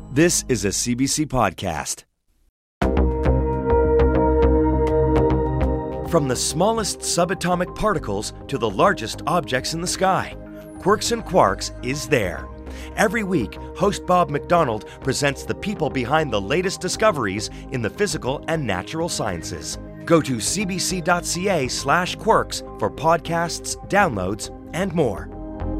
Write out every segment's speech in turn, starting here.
This is a CBC podcast. From the smallest subatomic particles to the largest objects in the sky, Quirks and Quarks is there. Every week, host Bob McDonald presents the people behind the latest discoveries in the physical and natural sciences. Go to cbc.ca/quirks for podcasts, downloads, and more.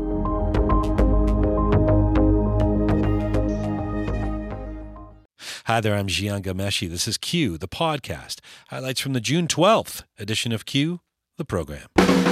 Hi there, I'm Jian Ghomeshi. This is Q, the podcast. Highlights from the June 12th edition of Q, the program.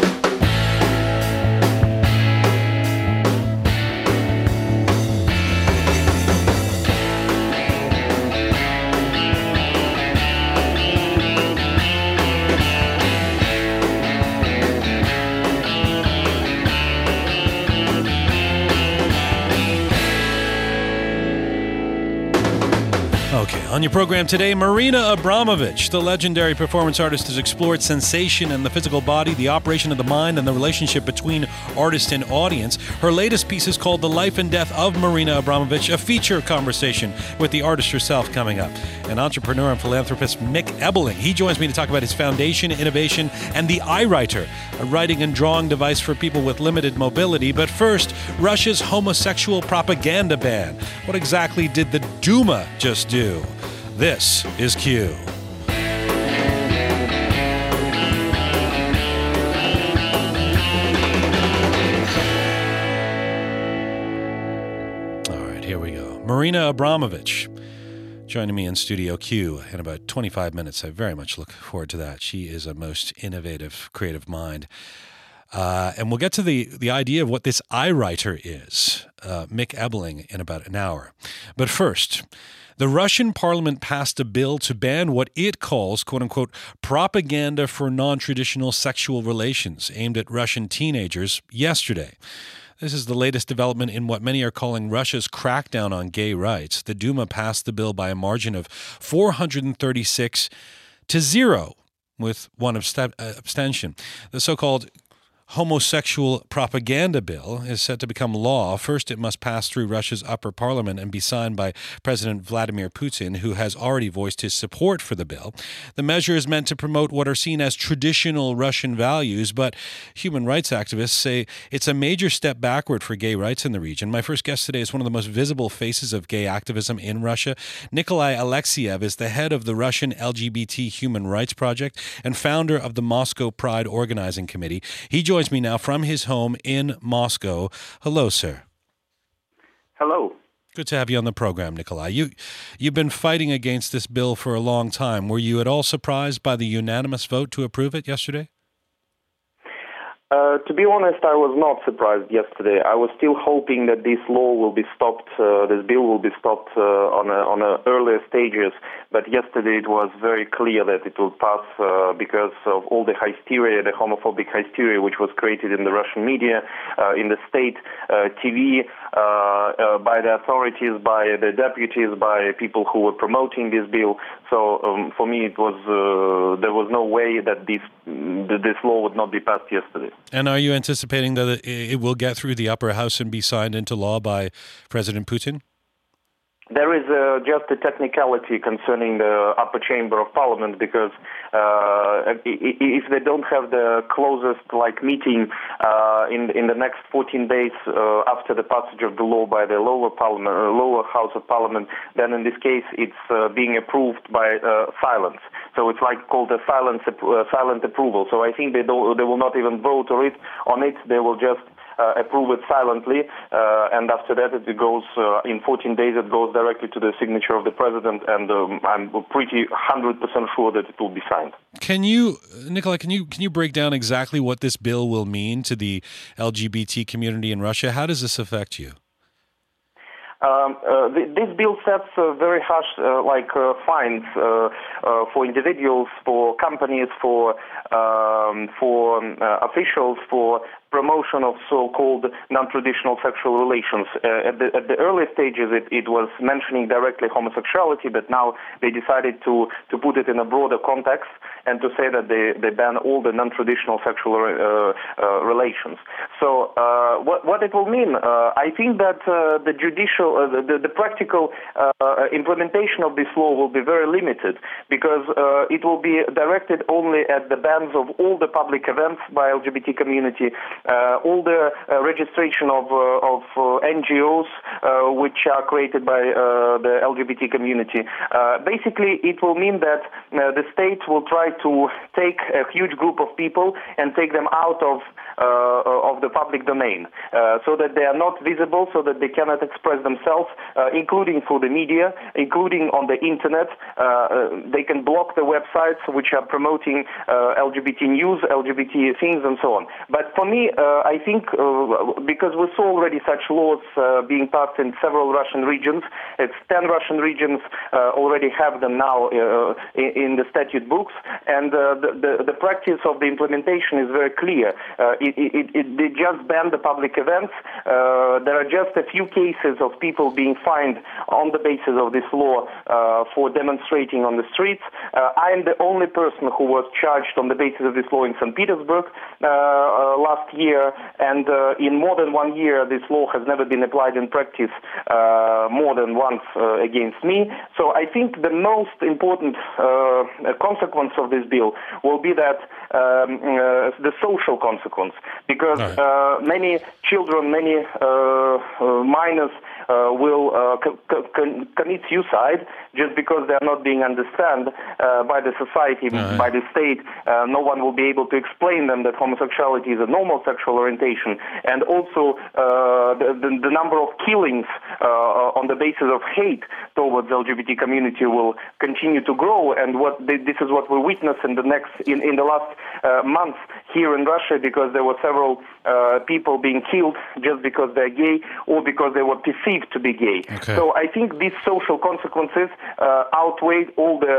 Okay, on your program today, Marina Abramović, the legendary performance artist, has explored sensation and the physical body, the operation of the mind, and the relationship between artist and audience. Her latest piece is called The Life and Death of Marina Abramović, a feature conversation with the artist herself coming up. And entrepreneur and philanthropist Mick Ebeling, he joins me to talk about his foundation, innovation, and the iWriter, a writing and drawing device for people with limited mobility. But first, Russia's homosexual propaganda ban. What exactly did the Duma just do? This is Q. All right, here we go. Marina Abramović joining me in Studio Q in about 25 minutes. I very much look forward to that. She is a most innovative, creative mind. And we'll get to the idea of what this iWriter is, Mick Ebeling, in about an hour. But first, the Russian parliament passed a bill to ban what it calls, quote-unquote, propaganda for non-traditional sexual relations aimed at Russian teenagers yesterday. This is the latest development in what many are calling Russia's crackdown on gay rights. The Duma passed the bill by a margin of 436 to 0, with one abstention. The so-called homosexual propaganda bill is set to become law. First, it must pass through Russia's upper parliament and be signed by President Vladimir Putin, who has already voiced his support for the bill. The measure is meant to promote what are seen as traditional Russian values, but human rights activists say it's a major step backward for gay rights in the region. My first guest today is one of the most visible faces of gay activism in Russia. Nikolai Alexeyev is the head of the Russian LGBT Human Rights Project and founder of the Moscow Pride Organizing Committee. He joins me now from his home in Moscow. Hello, sir. Hello. Good to have you on the program, Nikolai. You've been fighting against this bill for a long time. Were you at all surprised by the unanimous vote to approve it yesterday? To be honest, I was not surprised yesterday. I was still hoping that this law will be stopped, this bill will be stopped on earlier stages. But yesterday it was very clear that it will pass because of all the hysteria, the homophobic hysteria which was created in the Russian media, in the state TV, by the authorities, by the deputies, by people who were promoting this bill. So for me, it was there was no way that this law would not be passed yesterday. And are you anticipating that it will get through the upper house and be signed into law by President Putin? There is just a technicality concerning the upper chamber of parliament because if they don't have the closest meeting in the next 14 days after the passage of the law by the lower house of parliament, then in this case it's being approved by silence. So it's called a silent approval. So I think they will not even vote on it. They will just approve it silently, and after that it goes, in 14 days it goes directly to the signature of the president, and I'm pretty 100% sure that it will be signed. Nikolai, can you break down exactly what this bill will mean to the LGBT community in Russia? How does this affect you? This bill sets very harsh fines for individuals, for companies, for officials, for promotion of so-called non-traditional sexual relations. At the early stages, it was mentioning directly homosexuality, but now they decided to put it in a broader context and to say that they ban all the non-traditional sexual relations. So what it will mean? I think that the judicial the practical implementation of this law will be very limited, because it will be directed only at the bans of all the public events by LGBT community, all the registration of NGOs which are created by the LGBT community. Basically, it will mean that the state will try to take a huge group of people and take them out of the public domain, so that they are not visible, so that they cannot express themselves, including through the media, including on the internet. They can block the websites which are promoting LGBT news, LGBT things, and so on. But for me, I think because we saw already such laws being passed in several Russian regions, it's 10 Russian regions already have them now in the statute books, and the practice of the implementation is very clear. They just ban the public events. There are just a few cases of people being fined on the basis of this law for demonstrating on the streets. I am the only person who was charged on the basis of this law in St. Petersburg last year, and in more than 1 year this law has never been applied in practice more than once against me. So I think the most important consequence of this bill will be that the social consequence, because many children, many minors will commit suicide just because they are not being understood by the society, by the state. No one will be able to explain them that homosexuality is a normal sexual orientation, and also the number of killings on the basis of hate towards the LGBT community will continue to grow. And this is what we witnessed in the last month here in Russia, because there were several people being killed just because they're gay or because they were perceived to be gay. Okay. So I think these social consequences outweigh all the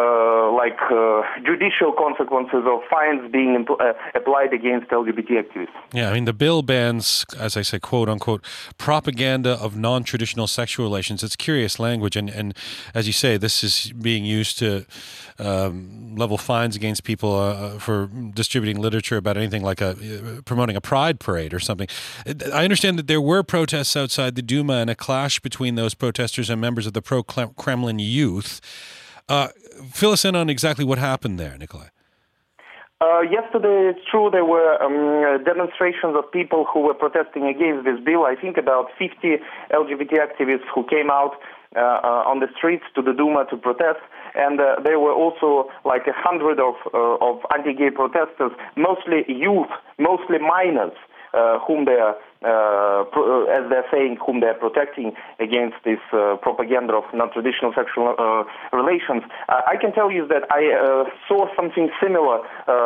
judicial consequences of fines being applied against LGBT activists. Yeah, I mean, the bill bans, as I say, quote unquote, propaganda of non-traditional sexual relations. It's curious language, and as you say, this is being used to level fines against people for distributing literature about anything like promoting a pride parade or something. I understand that there were protests outside the Duma and a clash between those protesters and members of the pro-Kremlin youth. Fill us in on exactly what happened there, Nikolai. Yesterday, it's true, there were demonstrations of people who were protesting against this bill. I think about 50 LGBT activists who came out on the streets to the Duma to protest, and there were also like 100 of anti-gay protesters, mostly youth, mostly minors, whom they are, as they're saying, whom they're protecting against this propaganda of non-traditional sexual relations. I can tell you that I saw something similar,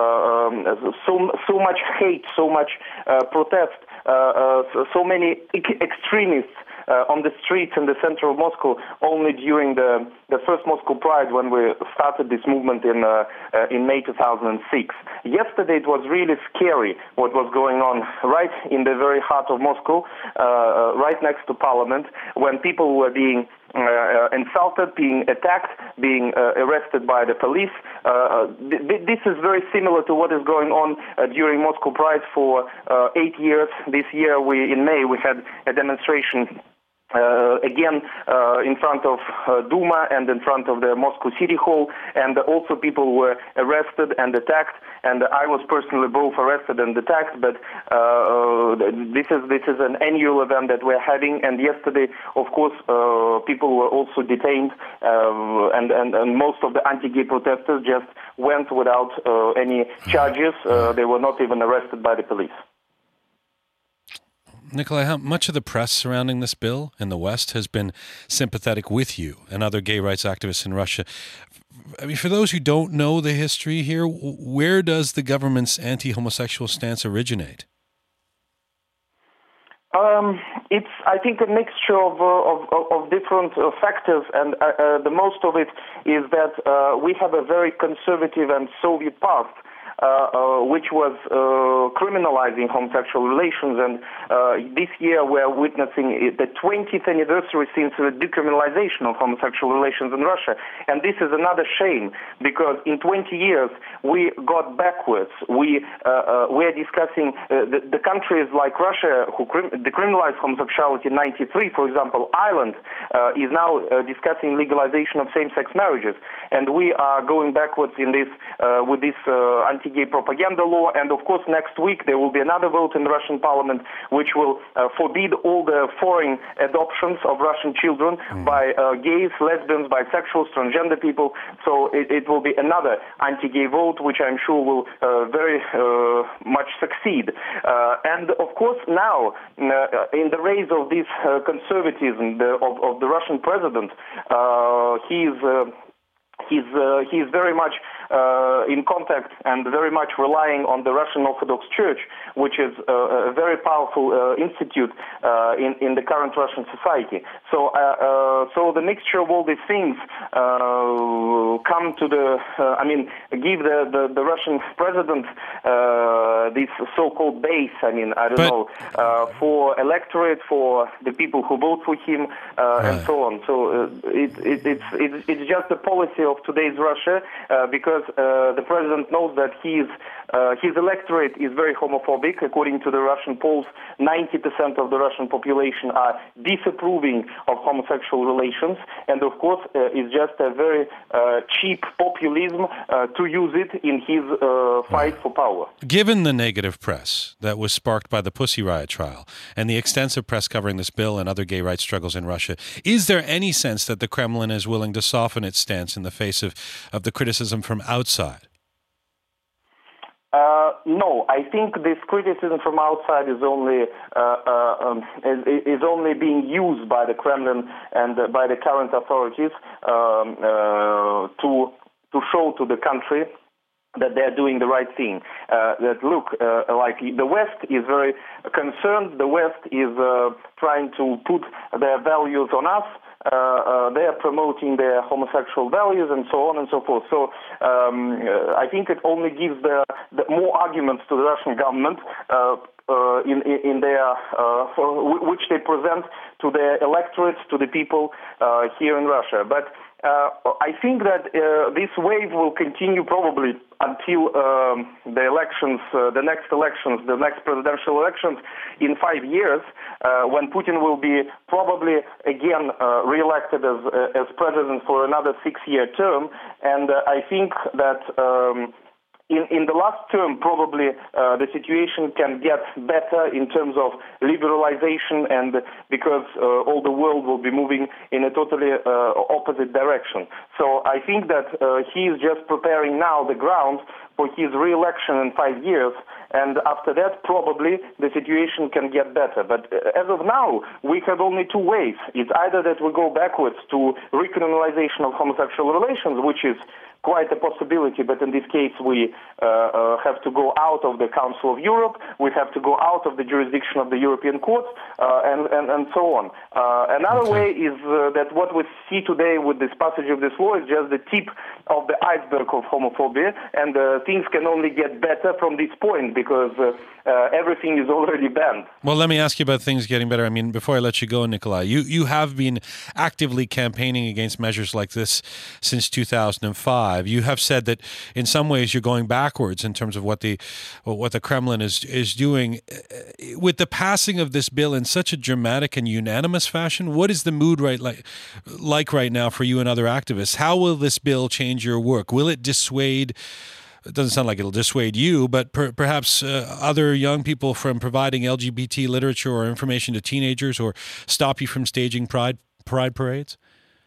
so much hate, so much protest, so many extremists on the streets in the center of Moscow only during the first Moscow Pride, when we started this movement in May 2006. Yesterday it was really scary what was going on right in the very heart of Moscow, right next to Parliament, when people were being insulted, being attacked, being arrested by the police. This is very similar to what is going on during Moscow Pride for 8 years. This year, in May, we had a demonstration again in front of Duma and in front of the Moscow City Hall, and also people were arrested and attacked, and I was personally both arrested and attacked, but this is an annual event that we're having, and yesterday, of course, people were also detained, and most of the anti-gay protesters just went without any charges. They were not even arrested by the police. Nikolai, how much of the press surrounding this bill in the West has been sympathetic with you and other gay rights activists in Russia? I mean, for those who don't know the history here, where does the government's anti-homosexual stance originate? It's, I think, a mixture of different factors, and the most of it is that we have a very conservative and Soviet past. which was criminalizing homosexual relations. And this year we're witnessing the 20th anniversary since the decriminalization of homosexual relations in Russia. And this is another shame, because in 20 years we got backwards. We are discussing the countries like Russia who decriminalized homosexuality in 93, for example. Ireland is now discussing legalization of same-sex marriages, and we are going backwards in this with this anti-gay propaganda law. And of course, next week there will be another vote in the Russian parliament which will forbid all the foreign adoptions of Russian children by gays, lesbians, bisexuals, transgender people. So it will be another anti-gay vote, which I'm sure will very much succeed. And of course, now in the race of this conservatism of the Russian president, he's very much in contact and very much relying on the Russian Orthodox Church, which is a very powerful institute in the current Russian society. So the mixture of all these things come to give the Russian president this so-called base. For electorate, for the people who vote for him, and so on. So it's just the policy of today's Russia, because the president knows that his electorate is very homophobic. According to the Russian polls, 90% of the Russian population are disapproving of homosexual relations, and of course it's just a very cheap populism to use it in his fight for power. Given the negative press that was sparked by the Pussy Riot trial and the extensive press covering this bill and other gay rights struggles in Russia, is there any sense that the Kremlin is willing to soften its stance in the face of the criticism from outside? No, I think this criticism from outside is only being used by the Kremlin and by the current authorities to show to the country that they're doing the right thing. That look, like the West is very concerned. The West is trying to put their values on us. They are promoting their homosexual values and so on and so forth. So I think it only gives the more arguments to the Russian government in their which they present to their electorates, to the people here in Russia. But I think that this wave will continue probably until the elections, the next presidential elections in 5 years, when Putin will be probably again re-elected as president for another 6-year term. And I think that in the last term, probably the situation can get better in terms of liberalization, and because all the world will be moving in a totally opposite direction. So I think that he is just preparing now the ground for his re-election in 5 years, and after that, probably the situation can get better. But as of now, we have only two ways. It's either that we go backwards to recriminalization of homosexual relations, which is quite a possibility, but in this case we have to go out of the Council of Europe, we have to go out of the jurisdiction of the European Court, and so on. Another way is that what we see today with this passage of this law is just the tip of the iceberg of homophobia, and things can only get better from this point, because everything is already banned. Well, let me ask you about things getting better. I mean, before I let you go, Nikolai, you have been actively campaigning against measures like this since 2005. You have said that in some ways you're going backwards in terms of what the Kremlin is doing. With the passing of this bill in such a dramatic and unanimous fashion, what is the mood like right now for you and other activists? How will this bill change your work? Will it dissuade? It doesn't sound like it'll dissuade you, but perhaps other young people from providing LGBT literature or information to teenagers, or stop you from staging pride parades?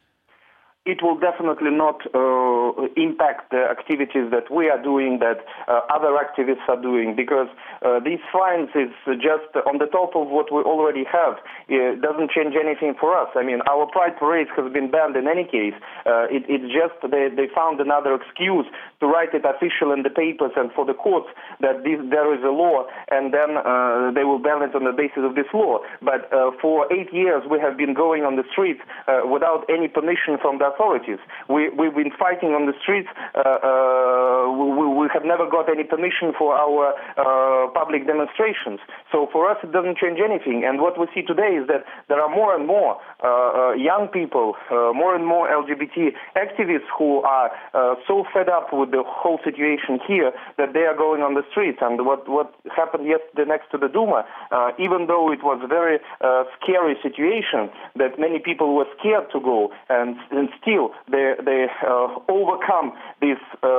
It will definitely not impact the activities that we are doing, that other activists are doing, because these fines is just on the top of what we already have. It doesn't change anything for us. I mean, our pride parades have been banned in any case. It's just they found another excuse to write it official in the papers and for the courts that there is a law, and then they will ban it on the basis of this law. But for 8 years we have been going on the streets without any permission from the authorities. We've been fighting on the streets we have never got any permission for our public demonstrations. So for us, it doesn't change anything. And what we see today is that there are more and more young people, more and more LGBT activists who are so fed up with the whole situation here that they are going on the streets. And what happened yesterday next to the Duma, even though it was a very scary situation, that many people were scared to go, and still they overcome this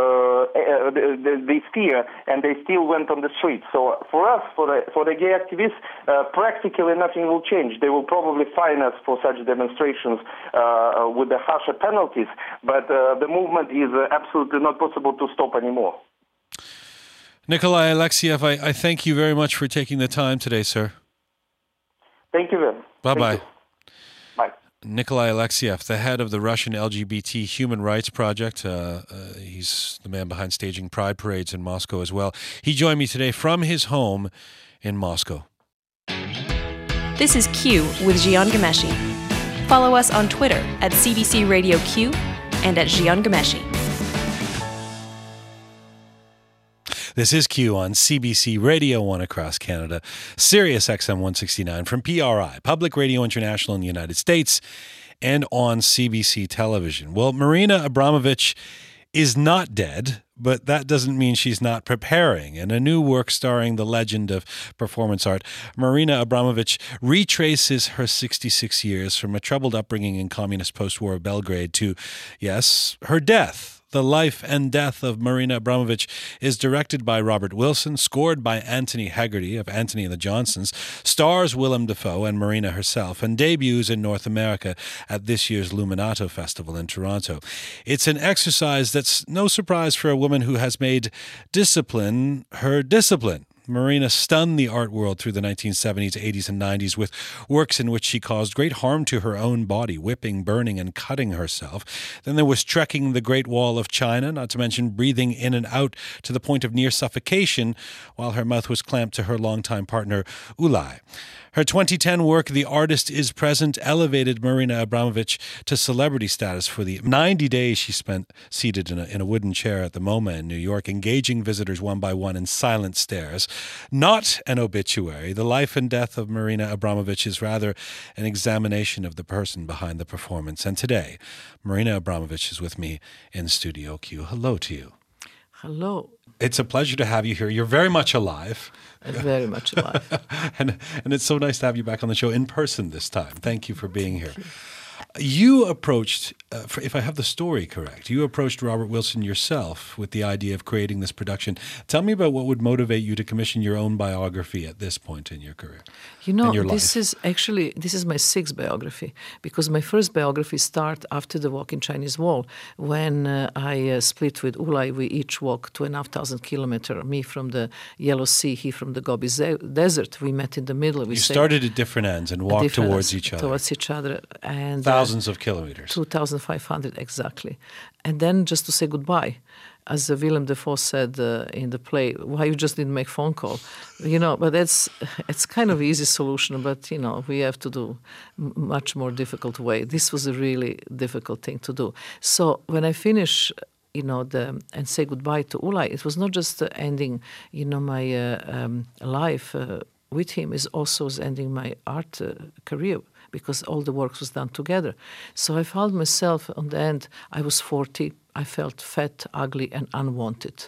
fear, and they still went on the streets. So for us, for the gay activists, practically nothing will change. They will probably fine us for such demonstrations with the harsher penalties, but the movement is absolutely not possible to stop anymore. Nikolai Alexeyev, I thank you very much for taking the time today, sir. Thank you, then. Bye-bye. Bye. Nikolai Alexeyev, the head of the Russian LGBT Human Rights Project. He's the man behind staging pride parades in Moscow as well. He joined me today from his home in Moscow. This is Q with Jian Ghomeshi. Follow us on Twitter at CBC Radio Q and at Jian Ghomeshi. This is Q on CBC Radio 1 across Canada, Sirius XM 169 from PRI, Public Radio International in the United States, and on CBC Television. Well, Marina Abramovich is not dead, but that doesn't mean she's not preparing. In a new work starring the legend of performance art, Marina Abramovich retraces her 66 years from a troubled upbringing in communist post-war Belgrade to, yes, her death. The Life and Death of Marina Abramovich is directed by Robert Wilson, scored by Anthony Hegarty of Anthony and the Johnsons, stars Willem Dafoe and Marina herself, and debuts in North America at this year's Luminato Festival in Toronto. It's an exercise that's no surprise for a woman who has made discipline her discipline. Marina stunned the art world through the 1970s, 80s, and 90s with works in which she caused great harm to her own body, whipping, burning, and cutting herself. Then there was trekking the Great Wall of China, not to mention breathing in and out to the point of near suffocation while her mouth was clamped to her longtime partner, Ulay. Her 2010 work, The Artist is Present, elevated Marina Abramovich to celebrity status for the 90 days she spent seated in a wooden chair at the MoMA in New York, engaging visitors one by one in silent stares. Not an obituary. The life and death of Marina Abramovich is rather an examination of the person behind the performance. And today, Marina Abramovich is with me in Studio Q. Hello to you. Hello. It's a pleasure to have you here. You're very much alive. Very much alive. and it's so nice to have you back on the show in person this time. Thank you for being here. You approached, if I have the story correct, you approached Robert Wilson yourself with the idea of creating this production. Tell me about what would motivate you to commission your own biography at this point in your career. You know, this is my sixth biography, because my first biography started after the walk in Chinese Wall, when I split with Ulay. We each walked 2,500 kilometers, me from the Yellow Sea, he from the Gobi Desert. We met in the middle. You started at different ends and walked towards each other. And thousands of kilometers. 2,500 exactly. And then just to say goodbye. As Willem Dafoe said in the play, why you just didn't make phone call? You know, but it's kind of easy solution, but, you know, we have to do much more difficult way. This was a really difficult thing to do. So when I finish, you know, and say goodbye to Ulay, it was not just ending, you know, my life with him, is also ending my art career, because all the work was done together. So I found myself, on the end, I was 40, I felt fat, ugly, and unwanted.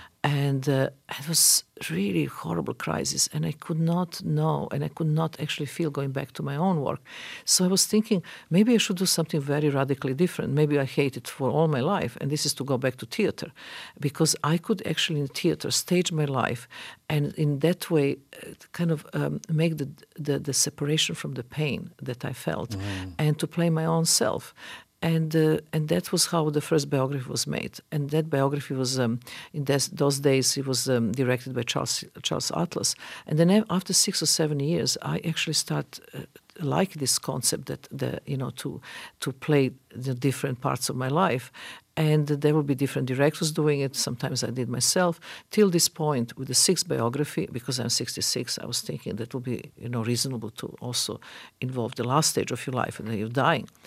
And it was really horrible crisis, and I could not know, and I could not actually feel going back to my own work. So I was thinking, maybe I should do something very radically different. Maybe I hate it for all my life, and this is to go back to theater, because I could actually in theater stage my life, and in that way kind of make the separation from the pain that I felt, and to play my own self. And that was how the first biography was made. And that biography was, in those days, it was directed by Charles Atlas. And then after 6 or 7 years, I actually start like this concept that to play the different parts of my life. And there will be different directors doing it. Sometimes I did myself. Till this point, with the sixth biography, because I'm 66, I was thinking that would be, reasonable to also involve the last stage of your life and then you're dying.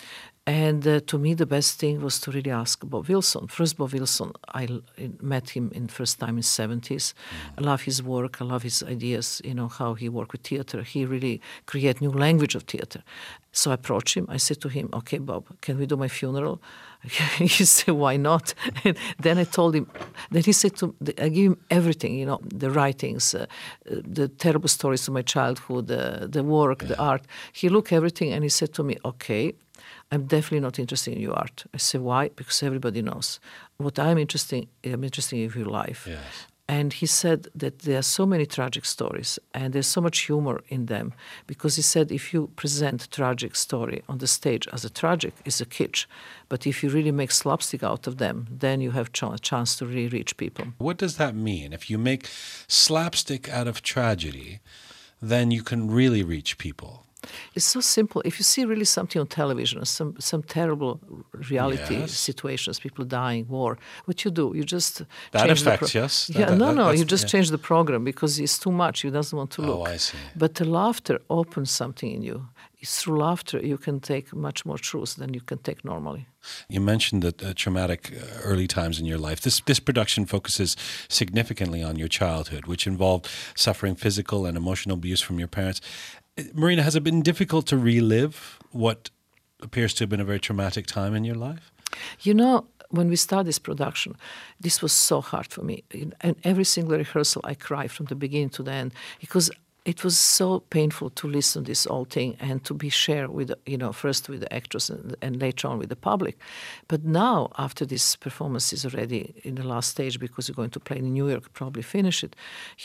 And to me, the best thing was to really ask Bob Wilson. First, Bob Wilson, I met him in first time in 70s. I love his work. I love his ideas, how he worked with theater. He really create new language of theater. So I approached him. I said to him, okay, Bob, can we do my funeral? He said, why not? And then I told him, then he said, I give him everything, the writings, the terrible stories of my childhood, the work, the art. He looked everything and he said to me, okay, I'm definitely not interested in your art. I said, why? Because everybody knows. What I'm interested in your life. Yes. And he said that there are so many tragic stories and there's so much humor in them, because he said if you present tragic story on the stage as a tragic, it's a kitsch. But if you really make slapstick out of them, then you have a chance to really reach people. What does that mean? If you make slapstick out of tragedy, then you can really reach people. It's so simple. If you see really something on television, some terrible reality situations, people dying, war, what you do, you just that change affects us. You just change the program because it's too much. You doesn't want to look. Oh, I see. But the laughter opens something in you. It's through laughter you can take much more truth than you can take normally. You mentioned the traumatic early times in your life. This production focuses significantly on your childhood, which involved suffering physical and emotional abuse from your parents. Marina, has it been difficult to relive what appears to have been a very traumatic time in your life? When we started this production, this was so hard for me. And every single rehearsal, I cried from the beginning to the end because it was so painful to listen to this whole thing and to be shared with, first with the actors and later on with the public. But now, after this performance is already in the last stage, because we're going to play in New York, probably finish it,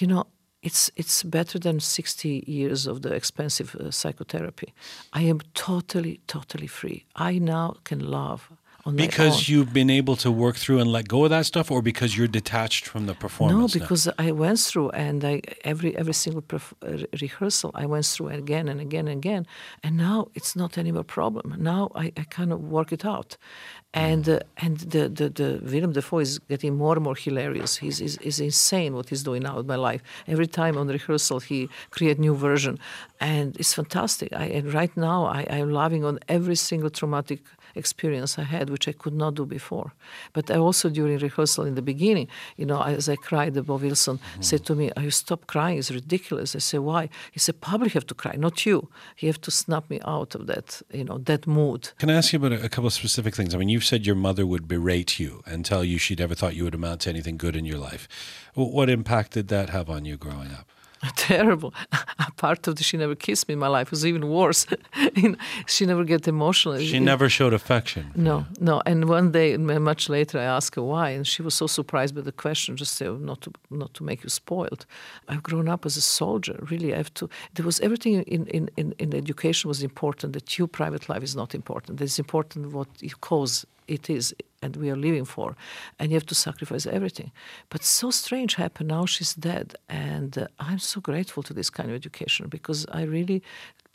it's better than 60 years of the expensive psychotherapy. I am totally, totally free. I now can love on my own. Because you've been able to work through and let go of that stuff, or because you're detached from the performance? No, because I went through, and every single rehearsal I went through again and again and again, and now it's not any more problem. Now I kind of work it out. And the Willem Dafoe is getting more and more hilarious. He's insane what he's doing now with my life. Every time on rehearsal he create new version, and it's fantastic. And right now I'm loving on every single traumatic experience I had, which I could not do before. But I also during rehearsal in the beginning, as I cried, Bob Wilson said to me, "You stop crying. It's ridiculous." I said, "Why?" He said, "Public have to cry, not you. You have to snap me out of that, that mood." Can I ask you about a couple of specific things? I mean, you've said your mother would berate you and tell you she never thought you would amount to anything good in your life. What impact did that have on you growing up? Terrible. A part of she never kissed me in my life. It was even worse. She never get emotional. She never showed affection. No. And one day, much later, I asked her why, and she was so surprised by the question. Just say, not to make you spoiled. I've grown up as a soldier. Really, I have to. There was everything in education was important. That your private life is not important. It's important what cause it is, and we are living for, and you have to sacrifice everything. But so strange happened. Now she's dead, and I'm so grateful to this kind of education, because I really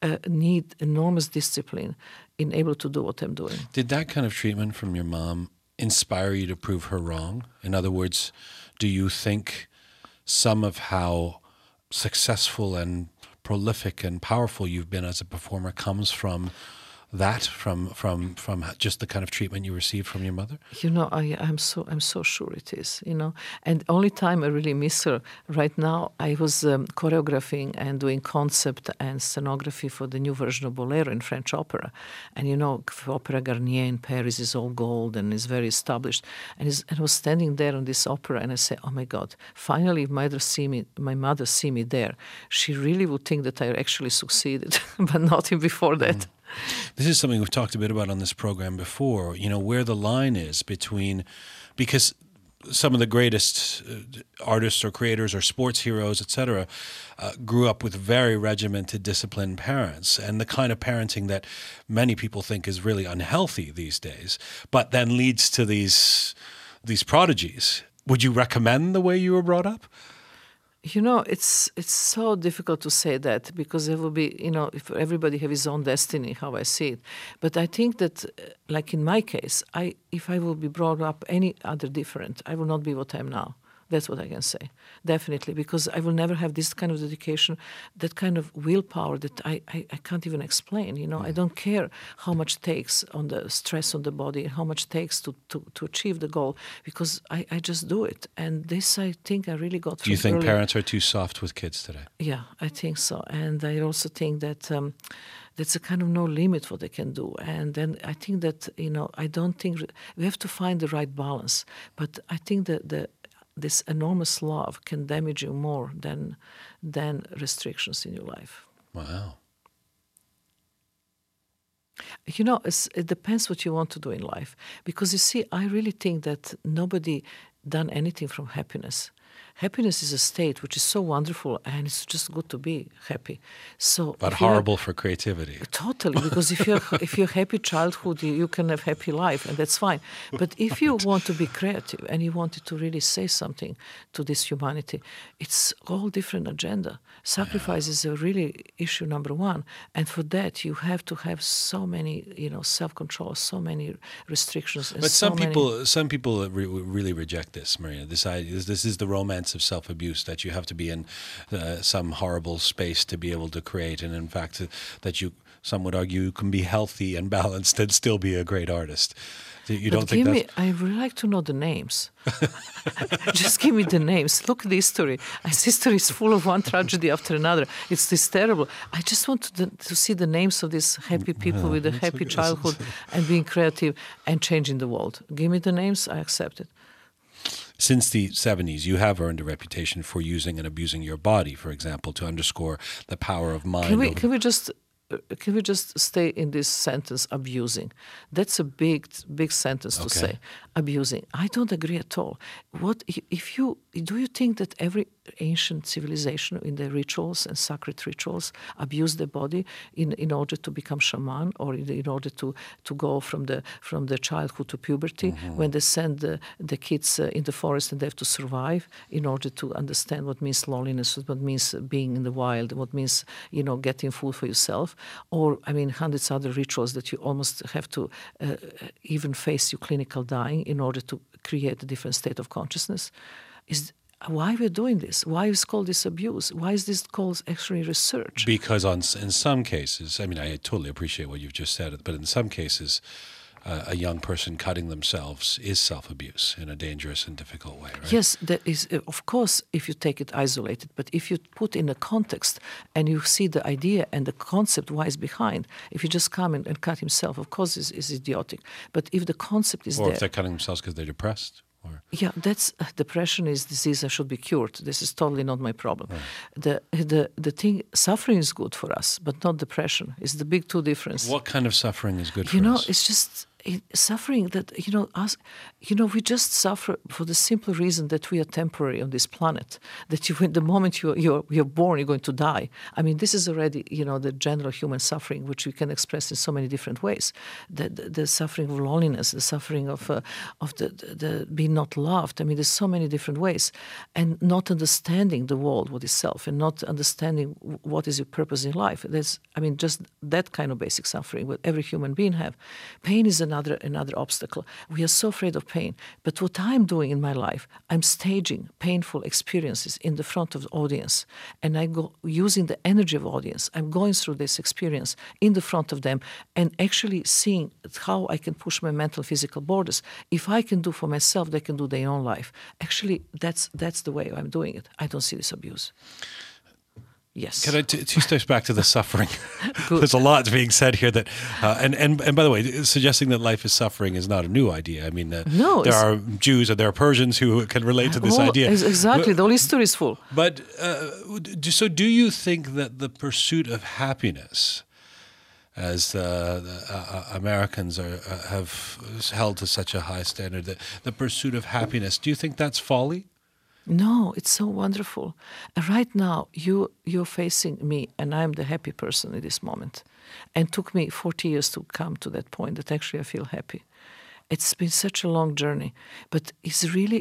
need enormous discipline in able to do what I'm doing. Did that kind of treatment from your mom inspire you to prove her wrong? In other words, do you think some of how successful and prolific and powerful you've been as a performer comes from that, from just the kind of treatment you received from your mother? I'm so sure it is. And only time I really miss her right now, I was choreographing and doing concept and scenography for the new version of Bolero in French opera. And Opera Garnier in Paris is all gold and is very established. And I was standing there on this opera, and I said, "Oh my God! Finally, if my mother see me there, she really would think that I actually succeeded, but not before that." This is something we've talked a bit about on this program before, where the line is between, because some of the greatest artists or creators or sports heroes, etc., grew up with very regimented, disciplined parents, and the kind of parenting that many people think is really unhealthy these days, but then leads to these prodigies. Would you recommend the way you were brought up? It's so difficult to say that, because it will be, if everybody have his own destiny, how I see it. But I think that, like in my case, if I will be brought up any other different, I will not be what I am now. That's what I can say, definitely, because I will never have this kind of dedication, that kind of willpower that I can't even explain. I don't care how much takes on the stress on the body, how much takes to achieve the goal, because I just do it. And this, I think, I really got from Do you think early. parents are too soft with kids today? Yeah, I think so. And I also think that there's a kind of no limit what they can do. And then I think that, I don't think we have to find the right balance. But I think that this enormous love can damage you more than restrictions in your life. Wow. It depends what you want to do in life. Because you see, I really think that nobody done anything from happiness. Happiness is a state which is so wonderful, and it's just good to be happy. But horrible for creativity. Totally, because if you're happy childhood, you can have happy life, and that's fine. But if you want to be creative and you wanted to really say something to this humanity, it's all different agenda. Sacrifice is a really issue number one, and for that you have to have so many, self-control, so many restrictions. And but some people really reject this, Marina. This is the romance of self-abuse, that you have to be in some horrible space to be able to create, and in fact that some would argue you can be healthy and balanced and still be a great artist. You don't think that? I would like to know the names. Just give me the names. Look at the history. This history is full of one tragedy after another. It's this terrible. I just want to see the names of these happy people with a happy childhood and being creative and changing the world. Give me the names, I accept it. Since the 70s, you have earned a reputation for using and abusing your body, for example, to underscore the power of mind. Can we just stay in this sentence, abusing? That's a big sentence to say, abusing. I don't agree at all. Do you think that every ancient civilization in their rituals and sacred rituals abuse the body in order to become shaman, or in order to go from the childhood to puberty, when they send the kids in the forest and they have to survive in order to understand what means loneliness, what means being in the wild, what means getting food for yourself, or hundreds of other rituals that you almost have to even face your clinical dying in order to create a different state of consciousness. Why we're doing this? Why is called this abuse? Why is this called actually research? Because in some cases, I totally appreciate what you've just said, but in some cases, a young person cutting themselves is self-abuse in a dangerous and difficult way, right? Yes, that is, of course, if you take it isolated. But if you put in a context and you see the idea and the concept why is behind, if you just come and cut himself, of course, is idiotic. But if the concept is there... Or if they're cutting themselves because they're depressed? Yeah, depression is disease that should be cured. This is totally not my problem. Right. The thing, suffering is good for us, but not depression. It's the big two difference. What kind of suffering is good for us? It's just suffering that, we just suffer for the simple reason that we are temporary on this planet. That the moment you're born, you're going to die. This is already, the general human suffering, which we can express in so many different ways. The suffering of loneliness, the suffering of the being not loved. There's so many different ways. And not understanding the world, what is self, and not understanding what is your purpose in life. There's, just that kind of basic suffering what every human being have. Pain is another obstacle. We are so afraid of pain. But what I'm doing in my life, I'm staging painful experiences in the front of the audience. And I go using the energy of audience. I'm going through this experience in the front of them and actually seeing how I can push my mental, physical borders. If I can do for myself, they can do their own life. Actually, that's the way I'm doing it. I don't see this abuse. Yes. Can I two steps back to the suffering? There's a lot being said here that, and by the way, suggesting that life is suffering is not a new idea. No, there are Jews and there are Persians who can relate to this idea. Exactly, the whole history is full. But so, do you think that the pursuit of happiness, as Americans have held to such a high standard, the pursuit of happiness, do you think that's folly? No, it's so wonderful. Right now, you're facing me, and I'm the happy person in this moment. And it took me 40 years to come to that point that actually I feel happy. It's been such a long journey, but it's really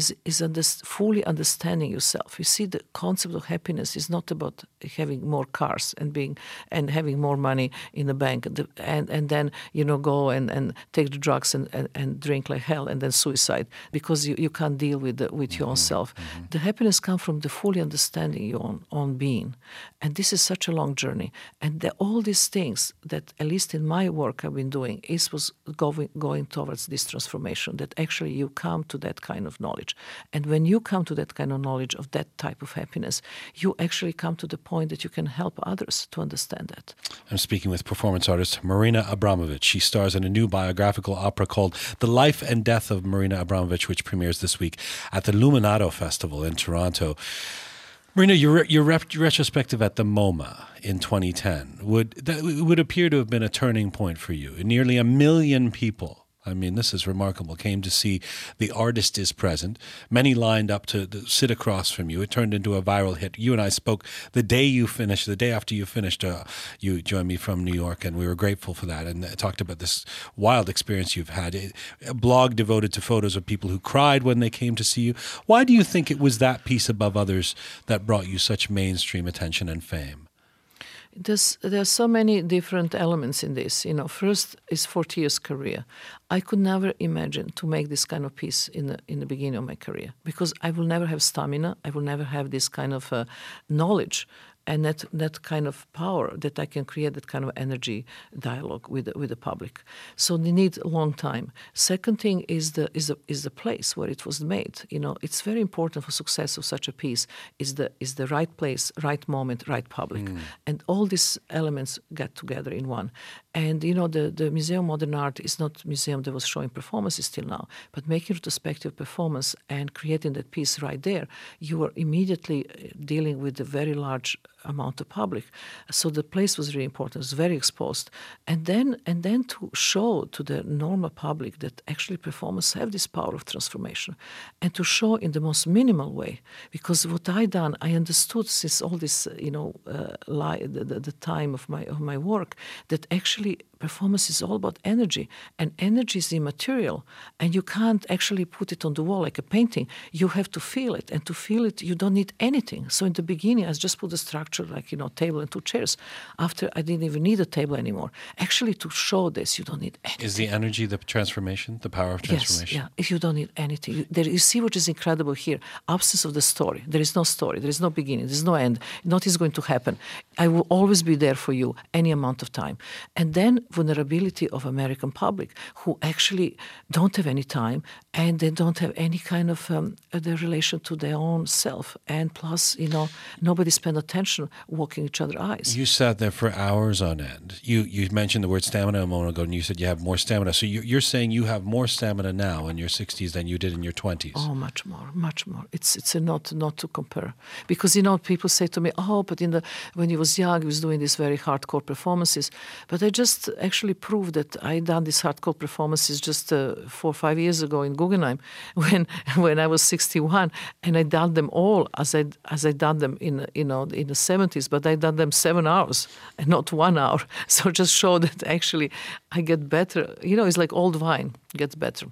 fully understanding yourself. You see, the concept of happiness is not about having more cars and having more money in the bank, and then go and take the drugs and drink like hell, and then suicide because you can't deal with your own self. The happiness comes from the fully understanding your own being, and this is such a long journey. And all these things that, at least in my work I've been doing, was going towards this transformation, that actually you come to that kind of knowledge. And when you come to that kind of knowledge of that type of happiness, you actually come to the point that you can help others to understand that. I'm speaking with performance artist Marina Abramović. She stars in a new biographical opera called The Life and Death of Marina Abramović, which premieres this week at the Luminato Festival in Toronto. Marina, your retrospective at the MoMA in 2010 would appear to have been a turning point for you. Nearly 1 million people, I mean, this is remarkable, came to see The Artist is Present. Many lined up to sit across from you. It turned into a viral hit. You and I spoke the day after you finished. You joined me from New York, and we were grateful for that, and talked about this wild experience you've had. A blog devoted to photos of people who cried when they came to see you. Why do you think it was that piece above others that brought you such mainstream attention and fame? There are so many different elements in this. First is 40 years career. I could never imagine to make this kind of piece in the beginning of my career, because I will never have stamina. I will never have this kind of knowledge and that kind of power that I can create that kind of energy dialogue with the public. So they need a long time. Second thing is the place where it was made. It's very important for success of such a piece is the right place, right moment, right public, and all these elements get together in one. And the Museum of Modern Art is not a museum that was showing performances till now, but making retrospective performance and creating that piece right there, you are immediately dealing with a very large amount of public. So the place was really important. It was very exposed. And then to show to the normal public that actually performers have this power of transformation, and to show in the most minimal way. Because what I done, I understood since all this, the time of my work, that actually performance is all about energy, and energy is immaterial, and you can't actually put it on the wall like a painting. You have to feel it, and to feel it, you don't need anything. So in the beginning, I just put the structure like, table and 2 chairs. After, I didn't even need a table anymore. Actually, to show this, you don't need anything. Is the energy the transformation, the power of transformation? Yes, if you don't need anything. You see what is incredible here. Absence of the story. There is no story. There is no beginning. There is no end. Nothing is going to happen. I will always be there for you any amount of time. And then vulnerability of American public who actually don't have any time, and they don't have any kind of the relation to their own self. And plus, nobody spend attention walking each other's eyes. You sat there for hours on end. You mentioned the word stamina a moment ago, and you said you have more stamina. So you're saying you have more stamina now in your 60s than you did in your 20s? Oh, much more, much more. It's not to compare. Because, people say to me, but when he was young, he was doing these very hardcore performances. But I just actually proved that I done these hardcore performances just 4 or 5 years ago in Guggenheim when I was 61, and I done them all as I done them in the 70s, but I done them 7 hours and not 1 hour. So just show that actually I get better. It's like old wine, gets better.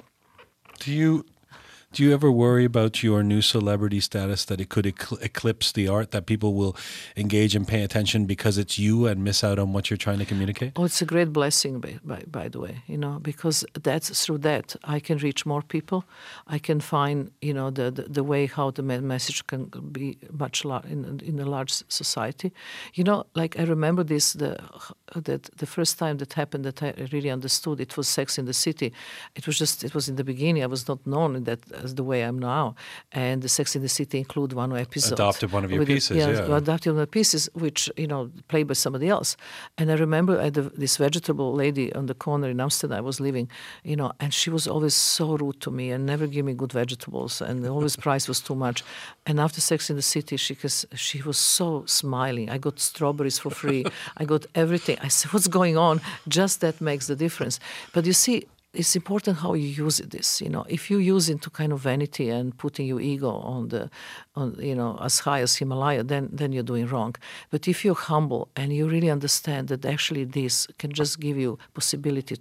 Do you ever worry about your new celebrity status, that it could eclipse the art, that people will engage and pay attention because it's you and miss out on what you're trying to communicate? Oh, it's a great blessing, by the way, because through that I can reach more people. I can find, the way how the message can be much in a large society. Like I remember this, the first time that happened that I really understood, it was Sex in the City. It was in the beginning. I was not known in that as the way I'm now. And the Sex in the City include one episode. Adopted one of your pieces, adopted one of the pieces, which, played by somebody else. And I remember I had this vegetable lady on the corner in Amsterdam I was living, and she was always so rude to me and never give me good vegetables, and always price was too much. And after Sex in the City, she was so smiling. I got strawberries for free. I got everything. I said, what's going on? Just that makes the difference. But you see, it's important how you use this. If you use it to kind of vanity and putting your ego on as high as Himalaya, then you're doing wrong. But if you're humble and you really understand that actually this can just give you possibility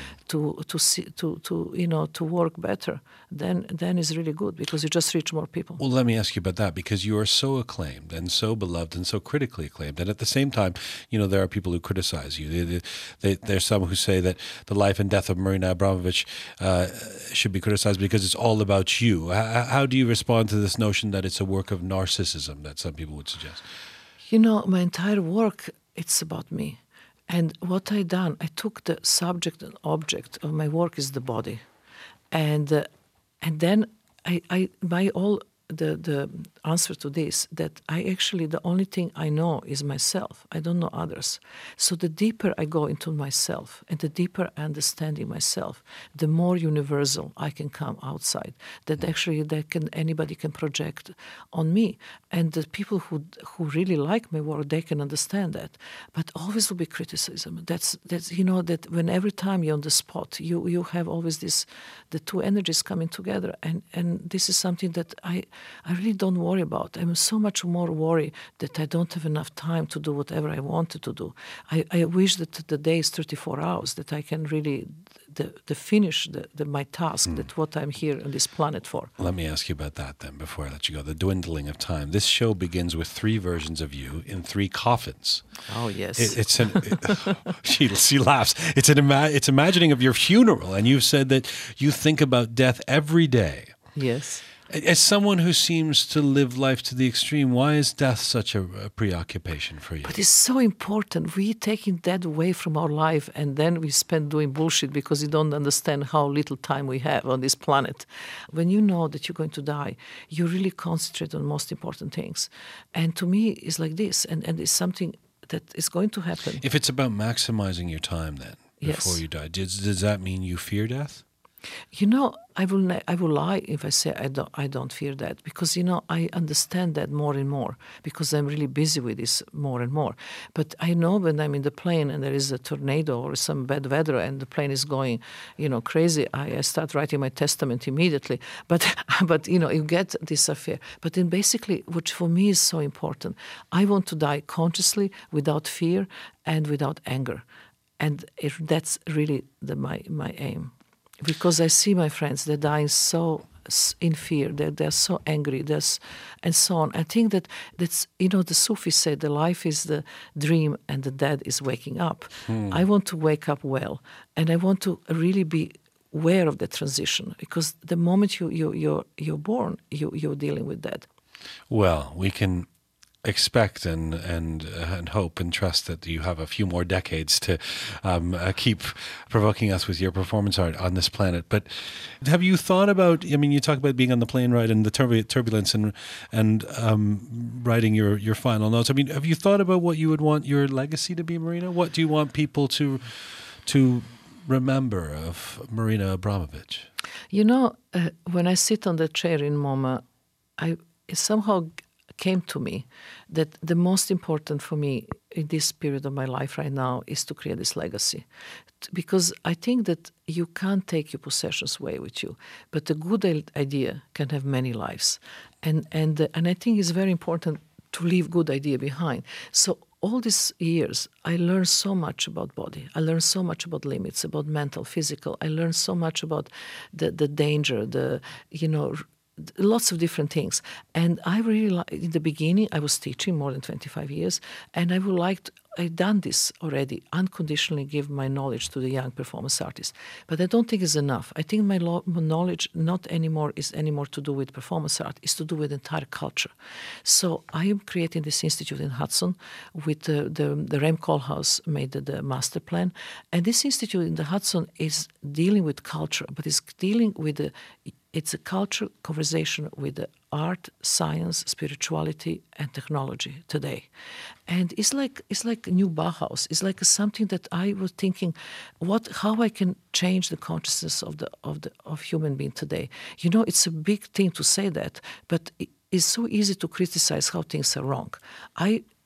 to work better, then it's really good because you just reach more people. Well, let me ask you about that, because you are so acclaimed and so beloved and so critically acclaimed, and at the same time, there are people who criticize you. There's some who say that the life and death of Marina Abramovich should be criticized because it's all about you. How do you respond to this notion that it's a work of narcissism that some people would suggest? My entire work, it's about me. And what I done, I took the subject and object of my work is the body. And then the answer to this, that I actually, the only thing I know is myself. I don't know others. So the deeper I go into myself and the deeper I understand myself, the more universal I can come outside. That actually anybody can project on me. And the people who really like my work, they can understand that. But always will be criticism. That's that when every time you're on the spot, you have always the two energies coming together. And this is something that I really don't worry about. I'm so much more worried that I don't have enough time to do whatever I wanted to do. I wish that the day is 34 hours, that I can really finish my task, that what I'm here on this planet for. Let me ask you about that then before I let you go. The dwindling of time. This show begins with 3 versions of you in 3 coffins. Oh, yes. She laughs. It's imagining of your funeral, and you've said that you think about death every day. Yes. As someone who seems to live life to the extreme, why is death such a preoccupation for you? But it's so important. We're taking that away from our life, and then we spend doing bullshit because we don't understand how little time we have on this planet. When you know that you're going to die, you really concentrate on the most important things. And to me, it's like this, and it's something that is going to happen. If it's about maximizing your time then, before you die, does that mean you fear death? I will lie if I say I don't fear that, because I understand that more and more because I'm really busy with this more and more. But I know when I'm in the plane and there is a tornado or some bad weather and the plane is going, crazy, I start writing my testament immediately. But you get this affair. But then basically, which for me is so important, I want to die consciously, without fear and without anger, and that's really my aim. Because I see my friends, they're dying so in fear, they're so angry, and so on. I think that's the Sufis say the life is the dream and the dead is waking up. I want to wake up well, and I want to really be aware of the transition, because the moment you're born, you're dealing with that. Well, we can expect and hope and trust that you have a few more decades to keep provoking us with your performance art on this planet. But have you thought about, you talk about being on the plane ride and the turbulence and writing your final notes. Have you thought about what you would want your legacy to be, Marina? What do you want people to remember of Marina Abramovich? When I sit on the chair in MoMA, it somehow came to me that the most important for me in this period of my life right now is to create this legacy. Because I think that you can't take your possessions away with you, but a good idea can have many lives. And I think it's very important to leave good idea behind. So all these years, I learned so much about body. I learned so much about limits, about mental, physical. I learned so much about the danger, lots of different things. And I really in the beginning, I was teaching more than 25 years, and I've done this already, unconditionally give my knowledge to the young performance artists. But I don't think it's enough. I think my knowledge is anymore to do with performance art, it's to do with entire culture. So I am creating this institute in Hudson with the Rem Koolhaas made the master plan. And this institute in the Hudson is dealing with culture, but it's dealing with it's a cultural conversation with the art, science, spirituality, and technology today. And it's like a new Bauhaus. It's like something that I was thinking, how I can change the consciousness of human being today. It's a big thing to say that, but it's so easy to criticize how things are wrong.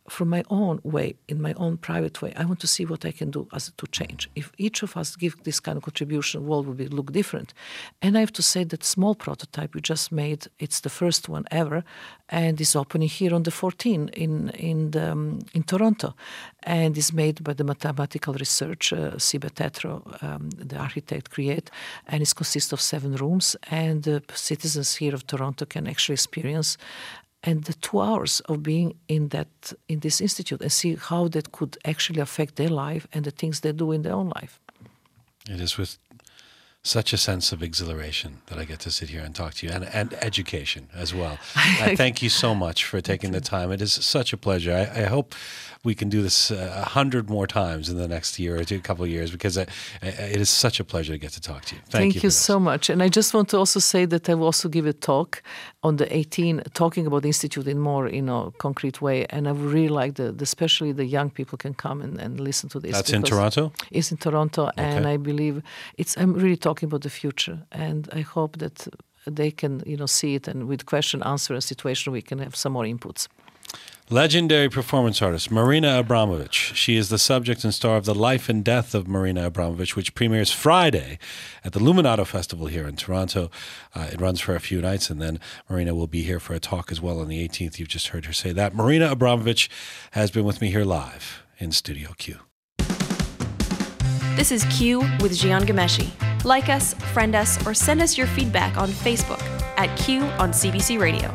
from my own way, in my own private way, I want to see what I can do to change. If each of us give this kind of contribution, the world will look different. And I have to say that small prototype we just made, it's the first one ever, and is opening here on the 14th in Toronto, and is made by the mathematical research Sibe Tetro, the architect, create, and it consists of 7 rooms, and the citizens here of Toronto can actually experience and the 2 hours of being in this institute and see how that could actually affect their life and the things they do in their own life. It is with such a sense of exhilaration that I get to sit here and talk to you, and education as well. I thank you so much for taking the time. It is such a pleasure. I hope we can do this 100 more times in the next year or two, couple of years, because it is such a pleasure to get to talk to you. Thank you so much. And I just want to also say that I will also give a talk on the 18th, talking about the Institute in more, concrete way. And I would really like especially the young people can come and listen to this. That's in Toronto? It's in Toronto. Okay. And I believe I'm really talking about the future. And I hope that they can, see it, and with question, answer, and situation, we can have some more inputs. Legendary performance artist Marina Abramović. She is the subject and star of The Life and Death of Marina Abramović, which premieres Friday at the Luminato Festival here in Toronto. It runs for a few nights, and then Marina will be here for a talk as well on the 18th. You've just heard her say that. Marina Abramović has been with me here live in Studio Q. This is Q with Jian Ghomeshi. Like us, friend us, or send us your feedback on Facebook at Q on CBC Radio.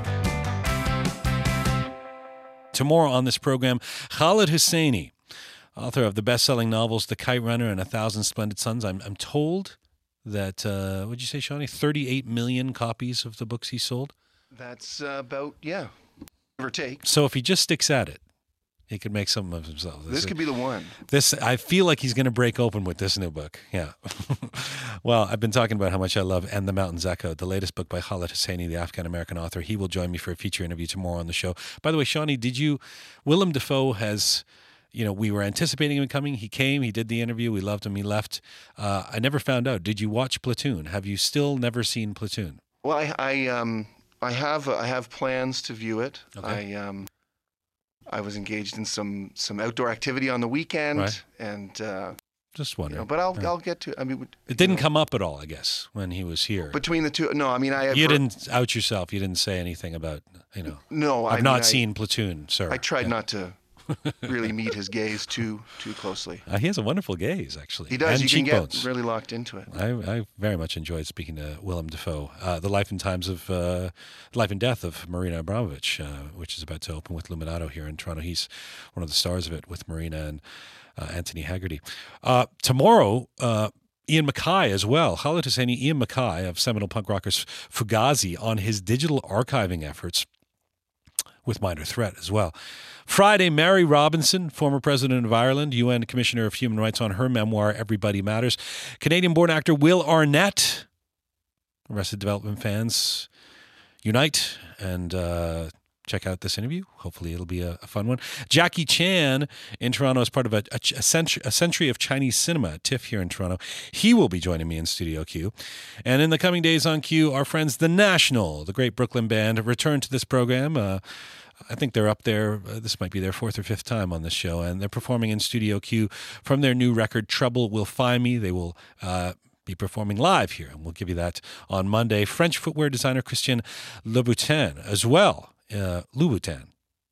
Tomorrow on this program, Khaled Hosseini, author of the best-selling novels The Kite Runner and 1,000 Splendid Suns. I'm told that, what did you say, Shawnee? 38 million copies of the books he sold? That's about, give or take. So if he just sticks at it, he could make something of himself. This could be the one. I feel like he's going to break open with this new book. Yeah. Well, I've been talking about how much I love And the Mountains Echo, the latest book by Khaled Hosseini, the Afghan-American author. He will join me for a feature interview tomorrow on the show. By the way, Shawnee, Willem Dafoe has, we were anticipating him coming. He came, he did the interview. We loved him. He left. I never found out. Did you watch Platoon? Have you still never seen Platoon? Well, I have plans to view it. Okay. I was engaged in some outdoor activity on the weekend, right. And just wondering. But I'll get to. I mean, it didn't come up at all, I guess, when he was here. Between the two, no. I mean, you didn't out yourself. You didn't say anything about, No, I've not seen Platoon, sir. I tried not to really meet his gaze too closely. He has a wonderful gaze, actually. He does. And you cheekbones. Can get really locked into it. I very much enjoyed speaking to Willem Dafoe. The Life and Death of Marina Abramović, which is about to open with Luminato here in Toronto. He's one of the stars of it with Marina and Anthony Haggerty. Tomorrow, Ian MacKaye as well. Khaled Hosseini, Ian MacKaye of seminal punk rockers Fugazi on his digital archiving efforts with Minor Threat as well. Friday, Mary Robinson, former president of Ireland, UN Commissioner of Human Rights, on her memoir, Everybody Matters. Canadian-born actor Will Arnett. Arrested Development fans, unite and check out this interview. Hopefully it'll be a fun one. Jackie Chan in Toronto as part of a century of Chinese cinema at TIFF here in Toronto. He will be joining me in Studio Q. And in the coming days on Q, our friends The National, the great Brooklyn band, return to this program. I think they're up there. This might be their 4th or 5th time on this show, and they're performing in Studio Q from their new record, Trouble Will Find Me. They will be performing live here, and we'll give you that on Monday. French footwear designer Christian Louboutin as well. Louboutin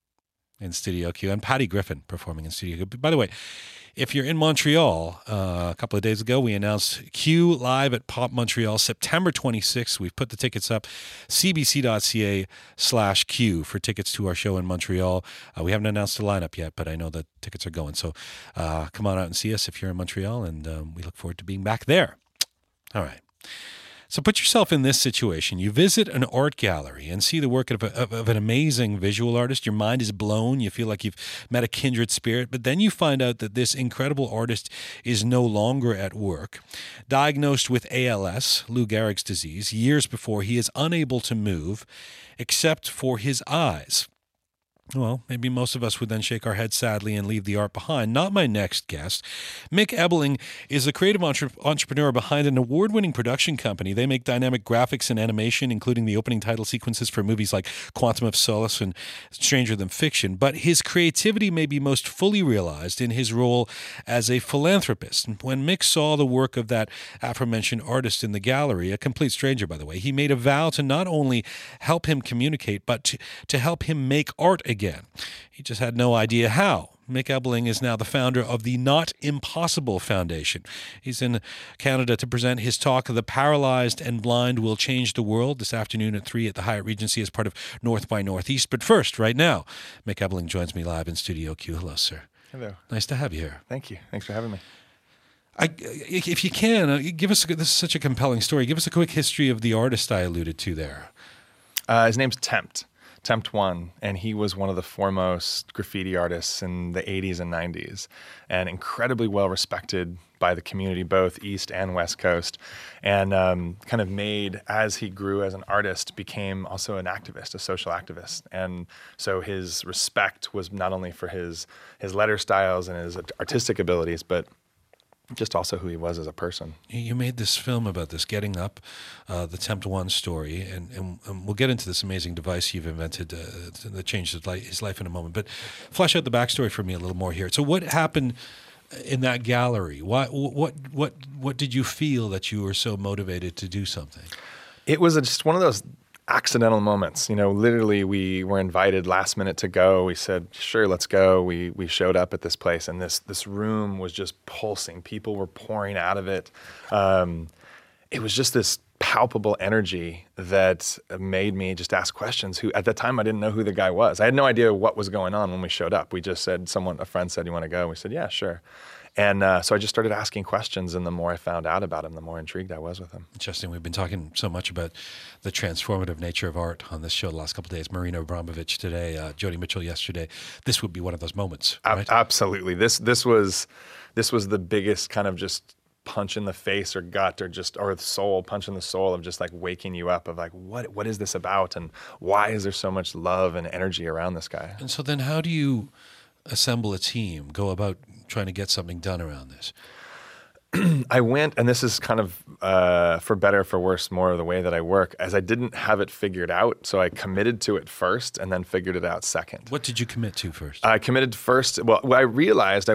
in Studio Q, and Patty Griffin performing in Studio Q. By the way, if you're in Montreal, a couple of days ago, we announced Q live at Pop Montreal, September 26th. We've put the tickets up, cbc.ca/Q for tickets to our show in Montreal. We haven't announced the lineup yet, but I know that tickets are going. So come on out and see us if you're in Montreal, and we look forward to being back there. All right. So put yourself in this situation. You visit an art gallery and see the work of an amazing visual artist. Your mind is blown. You feel like you've met a kindred spirit. But then you find out that this incredible artist is no longer at work. Diagnosed with ALS, Lou Gehrig's disease, years before, he is unable to move except for his eyes. Well, maybe most of us would then shake our heads sadly and leave the art behind. Not my next guest. Mick Ebeling is the creative entrepreneur behind an award-winning production company. They make dynamic graphics and animation, including the opening title sequences for movies like Quantum of Solace and Stranger Than Fiction. But his creativity may be most fully realized in his role as a philanthropist. When Mick saw the work of that aforementioned artist in the gallery, a complete stranger, by the way, he made a vow to not only help him communicate, but to help him make art again. He just had no idea how. Mick Ebeling is now the founder of the Not Impossible Foundation. He's in Canada to present his talk, The Paralyzed and Blind Will Change the World, this afternoon at 3 at the Hyatt Regency as part of North by Northeast. But first, right now, Mick Ebeling joins me live in Studio Q. Hello, sir. Hello. Nice to have you here. Thank you. Thanks for having me. If you can, give us, this is such a compelling story, give us a quick history of the artist I alluded to there. His name's Tempt One, and he was one of the foremost graffiti artists in the 80s and 90s, and incredibly well respected by the community, both East and West Coast, and kind of made, as he grew as an artist, became also an activist, a social activist. And so his respect was not only for his letter styles and his artistic abilities, but just also who he was as a person. You made this film about this, Getting Up, the Tempt One story, and we'll get into this amazing device you've invented that changed his life in a moment. But flesh out the backstory for me a little more here. So what happened in that gallery? What did you feel that you were so motivated to do something? It was just one of those accidental moments. You know, literally we were invited last minute to go. We said, sure, let's go. We showed up at this place, and this room was just pulsing. People were pouring out of it. It was just this palpable energy that made me just ask questions. At that time, I didn't know who the guy was. I had no idea what was going on when we showed up. We just said, a friend said, you want to go? We said, yeah, sure. And so I just started asking questions, and the more I found out about him, the more intrigued I was with him. Interesting. We've been talking so much about the transformative nature of art on this show the last couple of days. Marina Abramovich today, Joni Mitchell yesterday. This would be one of those moments, right? Absolutely. This was the biggest kind of just punch in the face or gut or soul, punch in the soul of just like waking you up of like, what is this about, and why is there so much love and energy around this guy? And so then how do you assemble a team, go about trying to get something done around this? I went, and this is kind of, for better or for worse, more of the way that I work, as I didn't have it figured out, so I committed to it first and then figured it out second. What did you commit to first? I committed first, well, I realized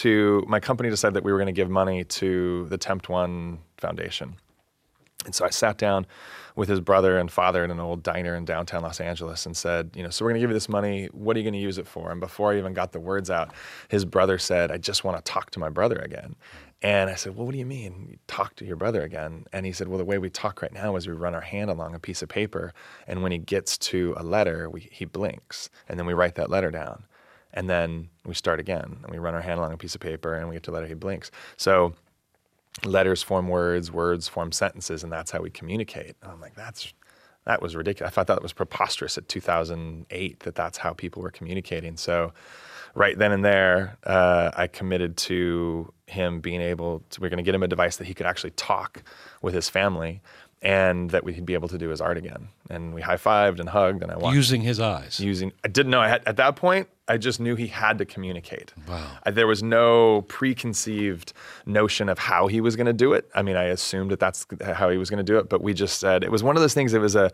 my company decided that we were going to give money to the Tempt One Foundation. And so I sat down with his brother and father in an old diner in downtown Los Angeles and said, so we're going to give you this money. What are you going to use it for? And before I even got the words out, his brother said, I just want to talk to my brother again. And I said, well, what do you mean, you talk to your brother again? And he said, well, the way we talk right now is we run our hand along a piece of paper, and when he gets to a letter, he blinks, and then we write that letter down. And then we start again, and we run our hand along a piece of paper, and we get to a letter, he blinks. So letters form words, words form sentences, and that's how we communicate. And I'm like, that was ridiculous. I thought that was preposterous at 2008, that's how people were communicating. So right then and there, I committed to him being we're going to get him a device that he could actually talk with his family, and that we'd be able to do his art again. And we high-fived and hugged, and I walked. Using his eyes? I didn't know. At that point, I just knew he had to communicate. Wow. There was no preconceived notion of how he was going to do it. I mean, I assumed that's how he was going to do it, but we just said, it was one of those things, it was